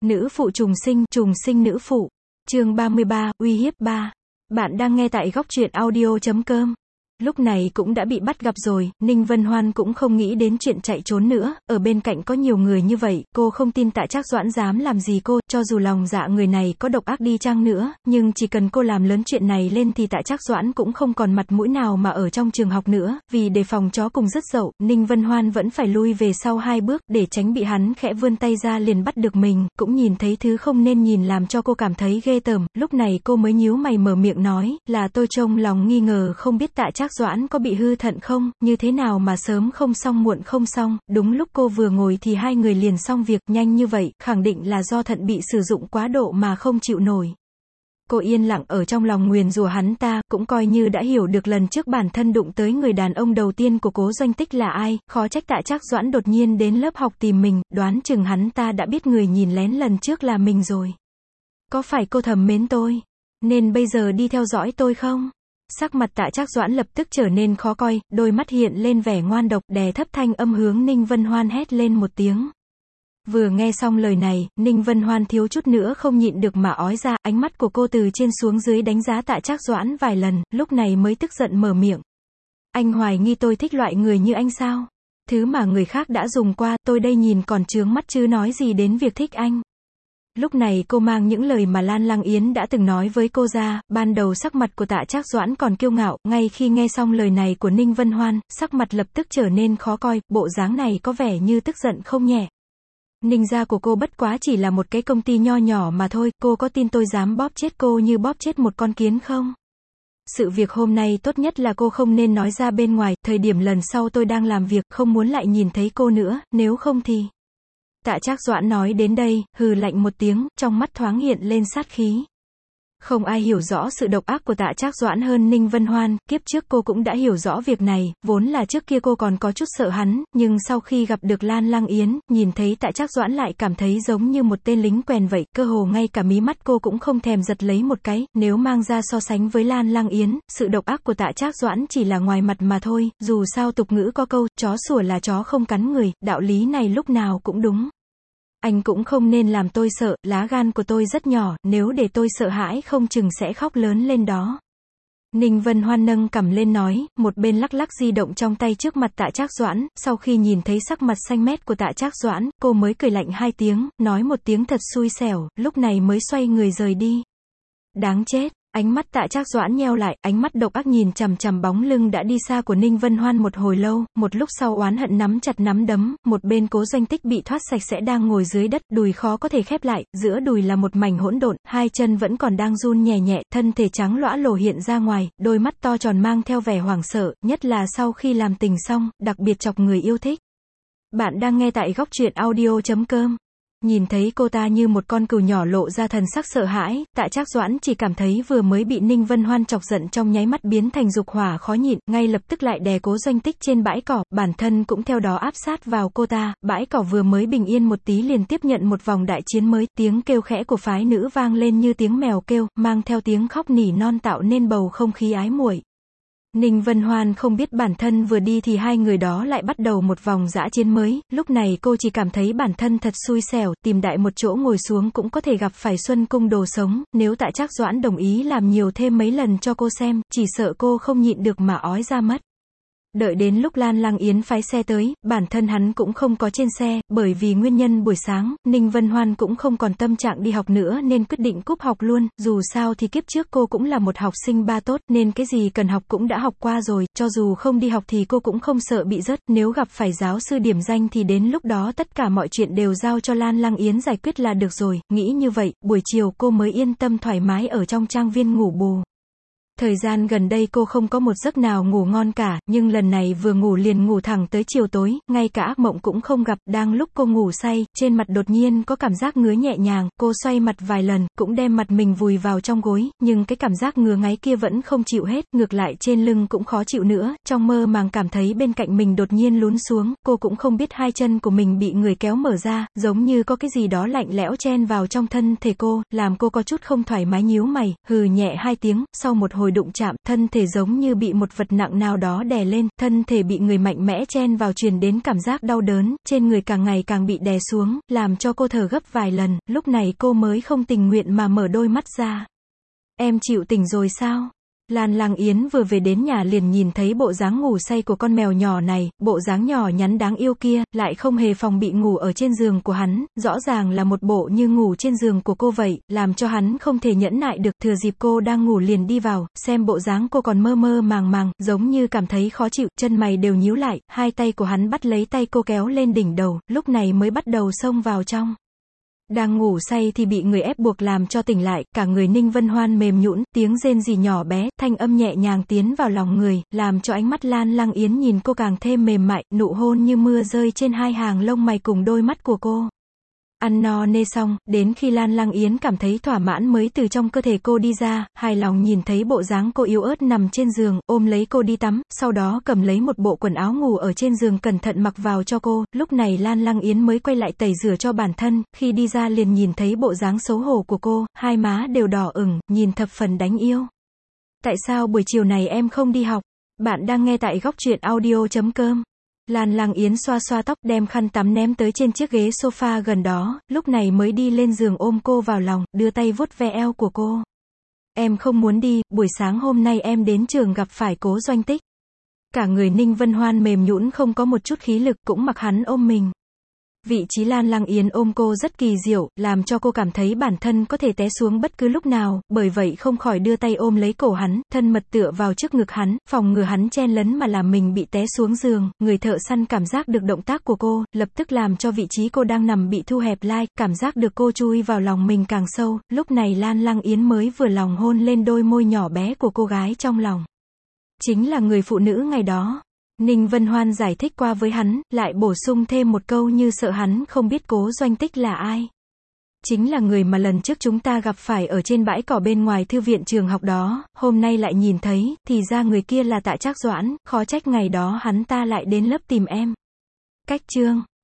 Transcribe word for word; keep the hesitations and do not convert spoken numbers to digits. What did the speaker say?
Nữ phụ trùng sinh, trùng sinh nữ phụ. Chương ba mươi ba, uy hiếp ba. Bạn đang nghe tại góc truyện audio chấm com. Lúc này cũng đã bị bắt gặp rồi, Ninh Vân Hoan cũng không nghĩ đến chuyện chạy trốn nữa, ở bên cạnh có nhiều người như vậy, cô không tin Tạ Trác Doãn dám làm gì cô, cho dù lòng dạ người này có độc ác đi chăng nữa, nhưng chỉ cần cô làm lớn chuyện này lên thì Tạ Trác Doãn cũng không còn mặt mũi nào mà ở trong trường học nữa, vì đề phòng chó cùng rứt dậu, Ninh Vân Hoan vẫn phải lui về sau hai bước, để tránh bị hắn khẽ vươn tay ra liền bắt được mình, cũng nhìn thấy thứ không nên nhìn làm cho cô cảm thấy ghê tởm, lúc này cô mới nhíu mày mở miệng nói, là tôi trong lòng nghi ngờ không biết Tạ Trác Doãn có bị hư thận không, như thế nào mà sớm không xong muộn không xong, đúng lúc cô vừa ngồi thì hai người liền xong việc, nhanh như vậy, khẳng định là do thận bị sử dụng quá độ mà không chịu nổi. Cô yên lặng ở trong lòng nguyền rủa hắn ta, cũng coi như đã hiểu được lần trước bản thân đụng tới người đàn ông đầu tiên của Cố Doanh Tích là ai, khó trách Tạ Trác Doãn đột nhiên đến lớp học tìm mình, đoán chừng hắn ta đã biết người nhìn lén lần trước là mình rồi. Có phải cô thầm mến tôi, nên bây giờ đi theo dõi tôi không? Sắc mặt Tạ Trác Doãn lập tức trở nên khó coi, đôi mắt hiện lên vẻ ngoan độc, đè thấp thanh âm hướng Ninh Vân Hoan hét lên một tiếng. Vừa nghe xong lời này, Ninh Vân Hoan thiếu chút nữa không nhịn được mà ói ra, ánh mắt của cô từ trên xuống dưới đánh giá Tạ Trác Doãn vài lần, lúc này mới tức giận mở miệng. Anh hoài nghi tôi thích loại người như anh sao? Thứ mà người khác đã dùng qua, tôi đây nhìn còn chướng mắt chứ nói gì đến việc thích anh. Lúc này cô mang những lời mà Lan Lăng Yến đã từng nói với cô ra, ban đầu sắc mặt của Tạ Trác Doãn còn kiêu ngạo, ngay khi nghe xong lời này của Ninh Vân Hoan, sắc mặt lập tức trở nên khó coi, bộ dáng này có vẻ như tức giận không nhẹ. Ninh gia của cô bất quá chỉ là một cái công ty nho nhỏ mà thôi, cô có tin tôi dám bóp chết cô như bóp chết một con kiến không? Sự việc hôm nay tốt nhất là cô không nên nói ra bên ngoài, thời điểm lần sau tôi đang làm việc, không muốn lại nhìn thấy cô nữa, nếu không thì... Tạ Trác Doãn nói đến đây, hừ lạnh một tiếng, trong mắt thoáng hiện lên sát khí. Không ai hiểu rõ sự độc ác của Tạ Trác Doãn hơn Ninh Vân Hoan, kiếp trước cô cũng đã hiểu rõ việc này, vốn là trước kia cô còn có chút sợ hắn, nhưng sau khi gặp được Lan Lăng Yến, nhìn thấy Tạ Trác Doãn lại cảm thấy giống như một tên lính quèn vậy, cơ hồ ngay cả mí mắt cô cũng không thèm giật lấy một cái, nếu mang ra so sánh với Lan Lăng Yến, sự độc ác của Tạ Trác Doãn chỉ là ngoài mặt mà thôi, dù sao tục ngữ có câu, chó sủa là chó không cắn người, đạo lý này lúc nào cũng đúng. Anh cũng không nên làm tôi sợ, lá gan của tôi rất nhỏ, nếu để tôi sợ hãi không chừng sẽ khóc lớn lên đó. Ninh Vân Hoan nâng cằm lên nói, một bên lắc lắc di động trong tay trước mặt Tạ Trác Doãn, sau khi nhìn thấy sắc mặt xanh mét của Tạ Trác Doãn, cô mới cười lạnh hai tiếng, nói một tiếng thật xui xẻo, lúc này mới xoay người rời đi. Đáng chết. Ánh mắt Tạ Trác Doãn nheo lại, ánh mắt độc ác nhìn chằm chằm bóng lưng đã đi xa của Ninh Vân Hoan một hồi lâu, một lúc sau oán hận nắm chặt nắm đấm, một bên Cố Doanh Tích bị thoát sạch sẽ đang ngồi dưới đất, đùi khó có thể khép lại, giữa đùi là một mảnh hỗn độn, hai chân vẫn còn đang run nhẹ nhẹ, thân thể trắng lõa lồ hiện ra ngoài, đôi mắt to tròn mang theo vẻ hoảng sợ, nhất là sau khi làm tình xong, đặc biệt chọc người yêu thích. Bạn đang nghe tại góc truyện audio chấm com. Nhìn thấy cô ta như một con cừu nhỏ lộ ra thần sắc sợ hãi, Tạ Trác Doãn chỉ cảm thấy vừa mới bị Ninh Vân Hoan chọc giận trong nháy mắt biến thành dục hỏa khó nhịn, ngay lập tức lại đè Cố Doanh Tích trên bãi cỏ, bản thân cũng theo đó áp sát vào cô ta, bãi cỏ vừa mới bình yên một tí liền tiếp nhận một vòng đại chiến mới, tiếng kêu khẽ của phái nữ vang lên như tiếng mèo kêu, mang theo tiếng khóc nỉ non tạo nên bầu không khí ái muội. Ninh Vân Hoan không biết bản thân vừa đi thì hai người đó lại bắt đầu một vòng dã chiến mới, lúc này cô chỉ cảm thấy bản thân thật xui xẻo, tìm đại một chỗ ngồi xuống cũng có thể gặp phải Xuân Cung đồ sống, nếu Tạ Trác Doãn đồng ý làm nhiều thêm mấy lần cho cô xem, chỉ sợ cô không nhịn được mà ói ra mất. Đợi đến lúc Lan Lăng Yến phái xe tới, bản thân hắn cũng không có trên xe, bởi vì nguyên nhân buổi sáng, Ninh Vân Hoan cũng không còn tâm trạng đi học nữa nên quyết định cúp học luôn, dù sao thì kiếp trước cô cũng là một học sinh ba tốt, nên cái gì cần học cũng đã học qua rồi, cho dù không đi học thì cô cũng không sợ bị rớt, nếu gặp phải giáo sư điểm danh thì đến lúc đó tất cả mọi chuyện đều giao cho Lan Lăng Yến giải quyết là được rồi, nghĩ như vậy, buổi chiều cô mới yên tâm thoải mái ở trong trang viên ngủ bù. Thời gian gần đây cô không có một giấc nào ngủ ngon cả, nhưng lần này vừa ngủ liền ngủ thẳng tới chiều tối, ngay cả ác mộng cũng không gặp, đang lúc cô ngủ say, trên mặt đột nhiên có cảm giác ngứa nhẹ nhàng, cô xoay mặt vài lần, cũng đem mặt mình vùi vào trong gối, nhưng cái cảm giác ngứa ngáy kia vẫn không chịu hết, ngược lại trên lưng cũng khó chịu nữa, trong mơ màng cảm thấy bên cạnh mình đột nhiên lún xuống, cô cũng không biết hai chân của mình bị người kéo mở ra, giống như có cái gì đó lạnh lẽo chen vào trong thân thể cô, làm cô có chút không thoải mái nhíu mày, hừ nhẹ hai tiếng, sau một hồi hồi đụng chạm, thân thể giống như bị một vật nặng nào đó đè lên, thân thể bị người mạnh mẽ chen vào truyền đến cảm giác đau đớn, trên người càng ngày càng bị đè xuống, làm cho cô thở gấp vài lần, lúc này cô mới không tình nguyện mà mở đôi mắt ra. Em chịu tỉnh rồi sao? Lan Lang Yến vừa về đến nhà liền nhìn thấy bộ dáng ngủ say của con mèo nhỏ này, bộ dáng nhỏ nhắn đáng yêu kia, lại không hề phòng bị ngủ ở trên giường của hắn, rõ ràng là một bộ như ngủ trên giường của cô vậy, làm cho hắn không thể nhẫn nại được, thừa dịp cô đang ngủ liền đi vào, xem bộ dáng cô còn mơ mơ màng màng, giống như cảm thấy khó chịu, chân mày đều nhíu lại, hai tay của hắn bắt lấy tay cô kéo lên đỉnh đầu, lúc này mới bắt đầu xông vào trong. Đang ngủ say thì bị người ép buộc làm cho tỉnh lại, cả người Ninh Vân Hoan mềm nhũn, tiếng rên rỉ nhỏ bé, thanh âm nhẹ nhàng tiến vào lòng người, làm cho ánh mắt Lan Lang Yến nhìn cô càng thêm mềm mại, nụ hôn như mưa rơi trên hai hàng lông mày cùng đôi mắt của cô. Ăn no nê xong, đến khi Lan Lang Yến cảm thấy thỏa mãn mới từ trong cơ thể cô đi ra, hài lòng nhìn thấy bộ dáng cô yếu ớt nằm trên giường, ôm lấy cô đi tắm, sau đó cầm lấy một bộ quần áo ngủ ở trên giường cẩn thận mặc vào cho cô, lúc này Lan Lang Yến mới quay lại tẩy rửa cho bản thân, khi đi ra liền nhìn thấy bộ dáng xấu hổ của cô, hai má đều đỏ ửng, nhìn thập phần đáng yêu. Tại sao buổi chiều này em không đi học? Bạn đang nghe tại góc truyện audio chấm com. Lan Lang Yến xoa xoa tóc, đem khăn tắm ném tới trên chiếc ghế sofa gần đó, lúc này mới đi lên giường ôm cô vào lòng, đưa tay vuốt ve eo của cô. Em không muốn đi, buổi sáng hôm nay em đến trường gặp phải Cố Doanh Tích. Cả người Ninh Vân Hoan mềm nhũn không có một chút khí lực, cũng mặc hắn ôm mình. Vị trí Lan Lang Yến ôm cô rất kỳ diệu, làm cho cô cảm thấy bản thân có thể té xuống bất cứ lúc nào, bởi vậy không khỏi đưa tay ôm lấy cổ hắn, thân mật tựa vào trước ngực hắn, phòng ngừa hắn chen lấn mà làm mình bị té xuống giường. Người thợ săn cảm giác được động tác của cô, lập tức làm cho vị trí cô đang nằm bị thu hẹp lại, cảm giác được cô chui vào lòng mình càng sâu, lúc này Lan Lang Yến mới vừa lòng hôn lên đôi môi nhỏ bé của cô gái trong lòng. Chính là người phụ nữ ngày đó. Ninh Vân Hoan giải thích qua với hắn, lại bổ sung thêm một câu như sợ hắn không biết Cố Doanh Tích là ai. Chính là người mà lần trước chúng ta gặp phải ở trên bãi cỏ bên ngoài thư viện trường học đó, hôm nay lại nhìn thấy, thì ra người kia là Tạ Trác Doãn, khó trách ngày đó hắn ta lại đến lớp tìm em. Cách chương